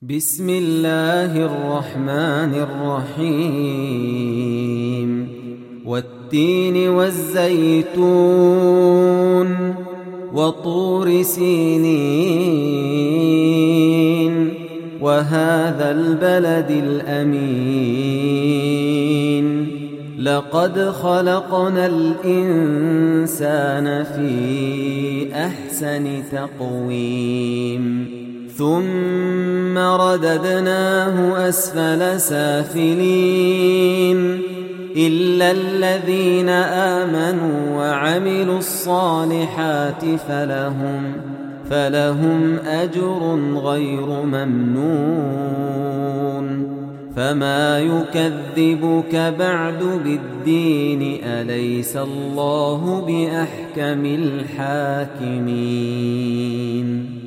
بسم الله الرحمن الرحيم والتين والزيتون وطور سينين وهذا البلد الأمين لقد خلقنا الإنسان في أحسن تقويم ثم رددناه أسفل سافلين إلا الذين آمنوا وعملوا الصالحات فلهم أجر غير ممنون فما يكذبك بعد بالدين أليس الله بأحكم الحاكمين